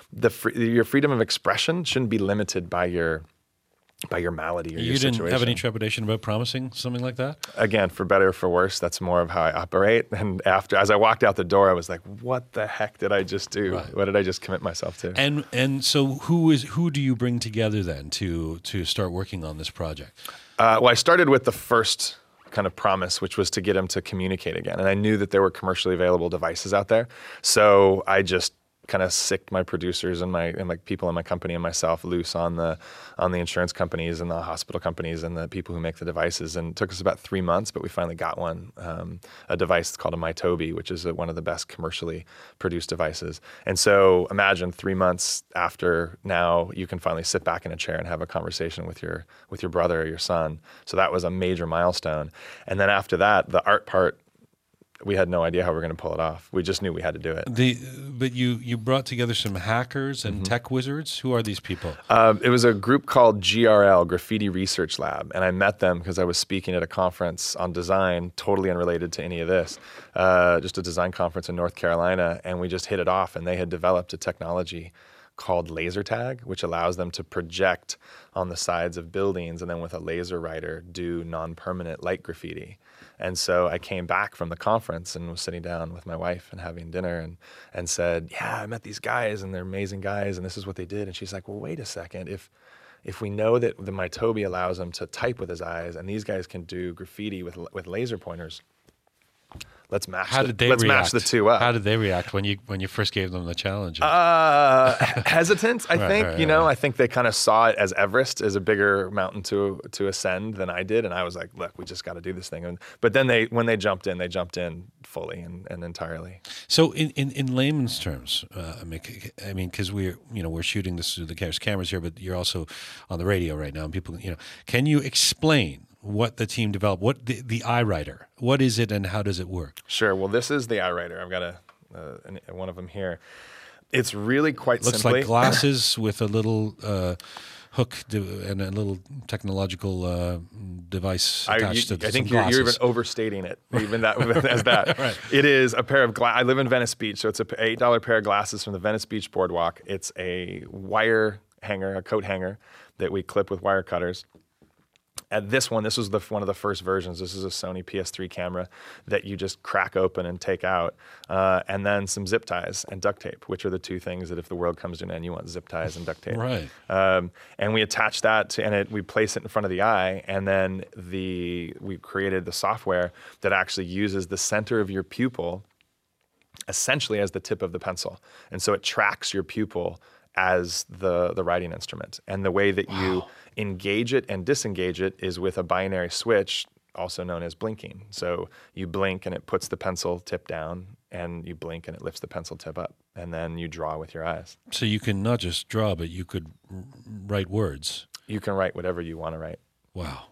your freedom of expression shouldn't be limited by your malady or your situation. You didn't have any trepidation about promising something like that? Again, for better or for worse, that's more of how I operate. And as I walked out the door, I was like, what the heck did I just do? Right. What did I just commit myself to? And so who do you bring together then to start working on this project? Well, I started with the first kind of promise, which was to get him to communicate again. And I knew that there were commercially available devices out there. So I just kind of sicked my producers and my people in my company and myself loose on the insurance companies and the hospital companies and the people who make the devices. And it took us about 3 months, but we finally got one, a device called a Mytobi, which is one of the best commercially produced devices. And so imagine 3 months after now, you can finally sit back in a chair and have a conversation with your brother or your son. So that was a major milestone. And then after that, the art part we had no idea how we were going to pull it off. We just knew we had to do it. But you brought together some hackers and tech wizards. Who are these people? It was a group called GRL, Graffiti Research Lab, and I met them because I was speaking at a conference on design, totally unrelated to any of this, just a design conference in North Carolina, and we just hit it off, and they had developed a technology called laser tag, which allows them to project on the sides of buildings and then with a laser writer do non-permanent light graffiti. And so I came back from the conference and was sitting down with my wife and having dinner and said, yeah, I met these guys and they're amazing guys and this is what they did. And she's like, well, wait a second. If we know that the Mytobi allows him to type with his eyes and these guys can do graffiti with laser pointers, let's match the two up. How did they react when you first gave them the challenge? Hesitant, I think. Right. I think they kind of saw it as Everest, as a bigger mountain to ascend than I did, and I was like, "Look, we just got to do this thing." But then when they jumped in fully and entirely. So, in layman's terms, Mick, I mean, because we're shooting this through the cameras here, but you're also on the radio right now, and people, can you explain what the team developed, what the iWriter, what is it and how does it work? Sure. Well, this is the iWriter. I've got one of them here. It's really quite Looks simply. like glasses with a little hook and a little technological device attached to I think some you're even overstating it, even that as that. Right. It is a pair of I live in Venice Beach, so it's a $8 pair of glasses from the Venice Beach Boardwalk. It's a wire hanger, a coat hanger that we clip with wire cutters. At this was one of the first versions. This is a Sony PS3 camera that you just crack open and take out, and then some zip ties and duct tape, which are the two things that if the world comes to an end, you want zip ties and duct tape. Right. And we attach that we place it in front of the eye, and then we created the software that actually uses the center of your pupil essentially as the tip of the pencil, and so it tracks your pupil as the writing instrument. And the way that you engage it and disengage it is with a binary switch, also known as blinking. So you blink and it puts the pencil tip down, and you blink and it lifts the pencil tip up, and then you draw with your eyes. So you can not just draw, but you could write words. You can write whatever you want to write. Wow.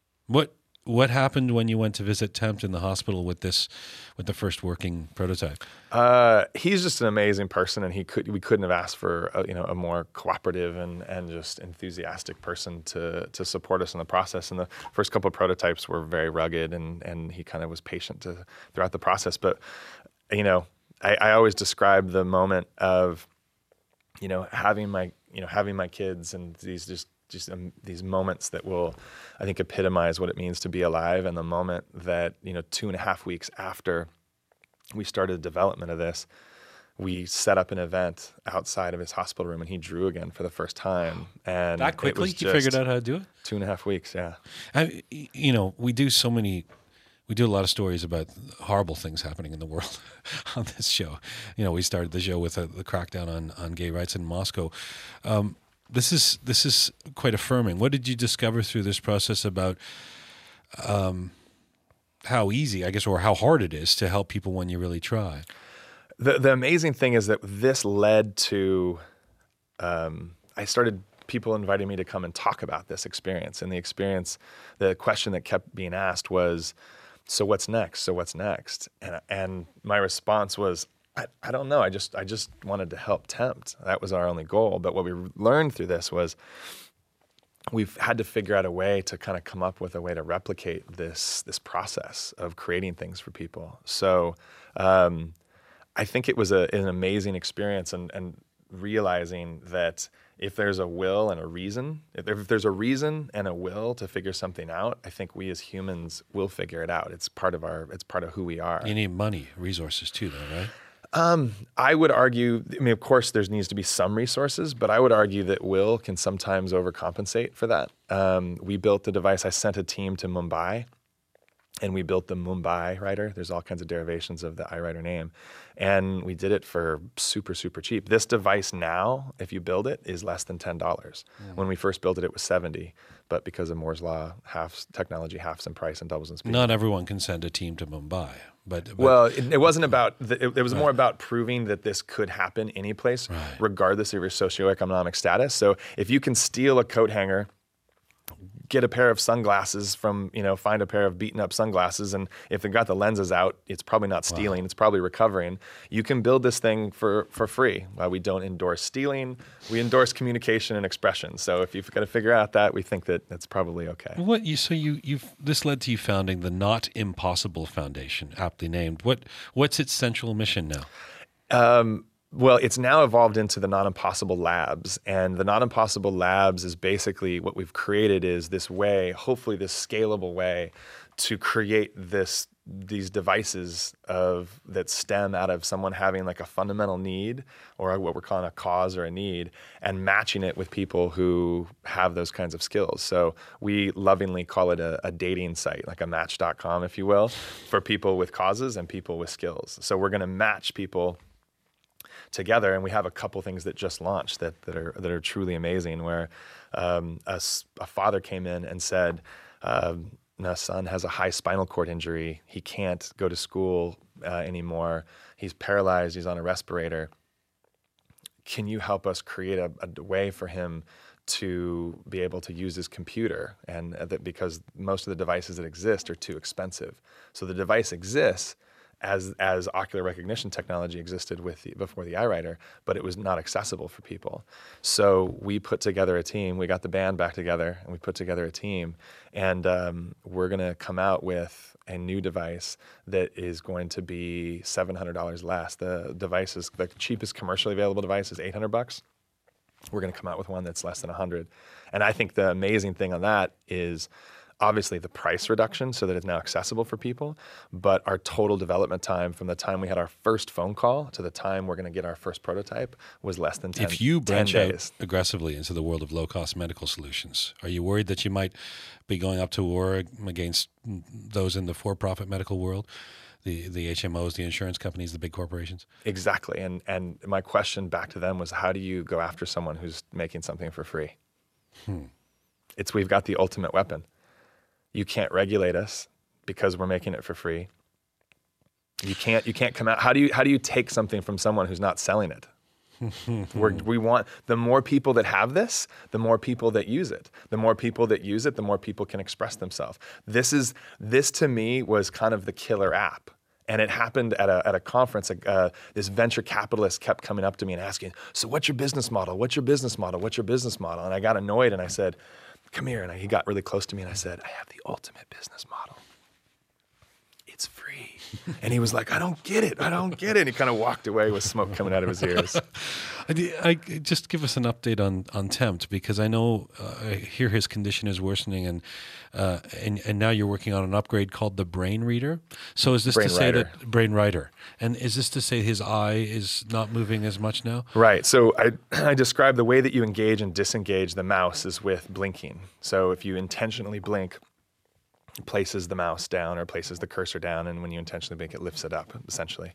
What happened when you went to visit Tempt in the hospital with the first working prototype? He's just an amazing person, and we couldn't have asked for a more cooperative and just enthusiastic person to support us in the process. And the first couple of prototypes were very rugged, and he kind of was patient throughout the process. But I always describe the moment of having my kids and these moments that will, I think, epitomize what it means to be alive. And the moment that 2.5 weeks after we started development of this, we set up an event outside of his hospital room, and he drew again for the first time. And that quickly, he figured out how to do it? 2.5 weeks, yeah. We do a lot of stories about horrible things happening in the world on this show. We started the show with the crackdown on gay rights in Moscow. This is quite affirming. What did you discover through this process about how easy, I guess, or how hard it is to help people when you really try? The amazing thing is that this led to people inviting me to come and talk about this experience. And the question that kept being asked was, so what's next? So what's next? And my response was, I don't know. I just wanted to help Tempt. That was our only goal. But what we learned through this was we've had to figure out a way to kind of come up with a way to replicate this process of creating things for people. So I think it was an amazing experience, and realizing that if there's a will and a reason, if there's a reason and a will to figure something out, I think we as humans will figure it out. It's part of who we are. You need money, resources too, though, right? I would argue, of course, there needs to be some resources, but I would argue that will can sometimes overcompensate for that. We built the device. I sent a team to Mumbai, and we built the Mumbai writer. There's all kinds of derivations of the iWriter name. And we did it for super, super cheap. This device now, if you build it, is less than $10. When we first built it, it was $70. But because of Moore's Law, technology halves in price and doubles in speed. Not everyone can send a team to Mumbai. But well, it wasn't about, it was more about proving that this could happen any place, regardless of your socioeconomic status. So if you can steal a coat hanger, get a pair of sunglasses from, find a pair of beaten up sunglasses, and if they got the lenses out, it's probably not stealing, it's probably recovering. You can build this thing for free. We don't endorse stealing, we endorse communication and expression. So if you've got to figure out that, we think that that's probably okay. This led to you founding the Not Impossible Foundation, aptly named. What's its central mission now? Well, it's now evolved into the Not Impossible Labs, and the Not Impossible Labs is basically what we've created is this way, hopefully this scalable way, to create these devices that stem out of someone having like a fundamental need or what we're calling a cause or a need, and matching it with people who have those kinds of skills. So we lovingly call it a dating site, like a Match.com, if you will, for people with causes and people with skills. So we're going to match people together, and we have a couple things that just launched that are truly amazing, where a father came in and said, my son has a high spinal cord injury. He can't go to school anymore. He's paralyzed. He's on a respirator. Can you help us create a way for him to be able to use his computer? And because most of the devices that exist are too expensive. So the device exists as ocular recognition technology existed before the iWriter, but it was not accessible for people. So we put together a team. We got the band back together, and we put together a team. And we're going to come out with a new device that is going to be $700 less. The cheapest commercially available device is $800. We're going to come out with one that's less than $100. And I think the amazing thing on that is obviously the price reduction so that it's now accessible for people, but our total development time from the time we had our first phone call to the time we're going to get our first prototype was less than 10 days. If you branch out aggressively into the world of low-cost medical solutions, are you worried that you might be going up to war against those in the for-profit medical world? The HMOs, the insurance companies, the big corporations? Exactly. And my question back to them was, how do you go after someone who's making something for free? We've got the ultimate weapon. You can't regulate us because we're making it for free. You can't come out. How do you take something from someone who's not selling it? We want the more people that have this, the more people that use it. The more people that use it, the more people can express themselves. This to me was kind of the killer app. And it happened at a conference. This venture capitalist kept coming up to me and asking, so what's your business model? What's your business model? What's your business model? And I got annoyed and I said, come here. And he got really close to me and I said, I have the ultimate business model. It's free. And he was like, I don't get it. And he kind of walked away with smoke coming out of his ears. Just give us an update on Tempt, because I know I hear his condition is worsening, and now you're working on an upgrade called the Brain Reader. So is this to say that Brain Writer? And is this to say his eye is not moving as much now? Right. So I describe the way that you engage and disengage the mouse is with blinking. So if you intentionally blink, it places the mouse down or places the cursor down, and when you intentionally blink, it lifts it up, essentially.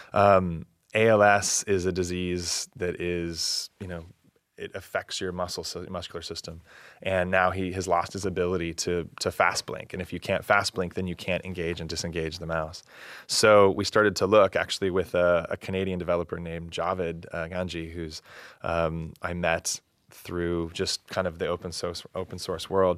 ALS is a disease that is, it affects your muscular system. And now he has lost his ability to fast blink. And if you can't fast blink, then you can't engage and disengage the mouse. So we started to look actually with a Canadian developer named Javed Ganji, who's I met through just kind of the open source world.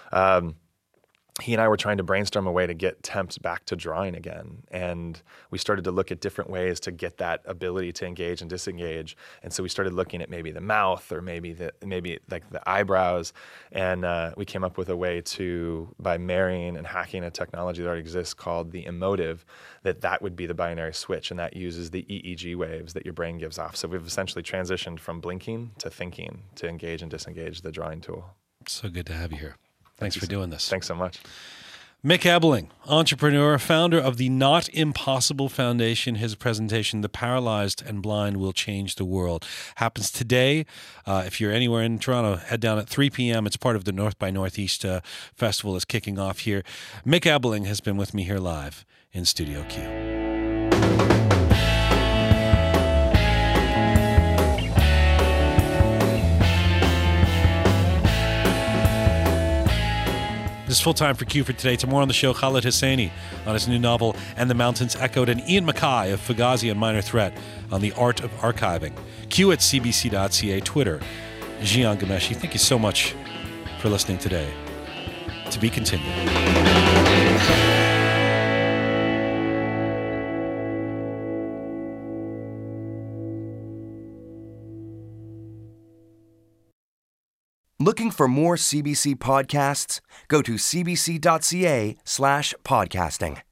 He and I were trying to brainstorm a way to get Tempt back to drawing again. And we started to look at different ways to get that ability to engage and disengage. And so we started looking at maybe the mouth or maybe like the eyebrows. And we came up with a way by marrying and hacking a technology that already exists called the emotive, that would be the binary switch. And that uses the EEG waves that your brain gives off. So we've essentially transitioned from blinking to thinking to engage and disengage the drawing tool. So good to have you here. Thanks for doing this. Thanks so much. Mick Ebeling, entrepreneur, founder of the Not Impossible Foundation. His presentation, The Paralyzed and Blind Will Change the World, happens today. If you're anywhere in Toronto, head down at 3 p.m. It's part of the North by Northeast Festival is kicking off here. Mick Ebeling has been with me here live in Studio Q. This is full time for Q for today. Tomorrow on the show, Khaled Hosseini on his new novel, And the Mountains Echoed, and Ian Mackay of Fugazi and Minor Threat on the art of archiving. Q at cbc.ca, Twitter, Jian Ghomeshi. Thank you so much for listening today. To be continued. Looking for more CBC podcasts? Go to cbc.ca/podcasting.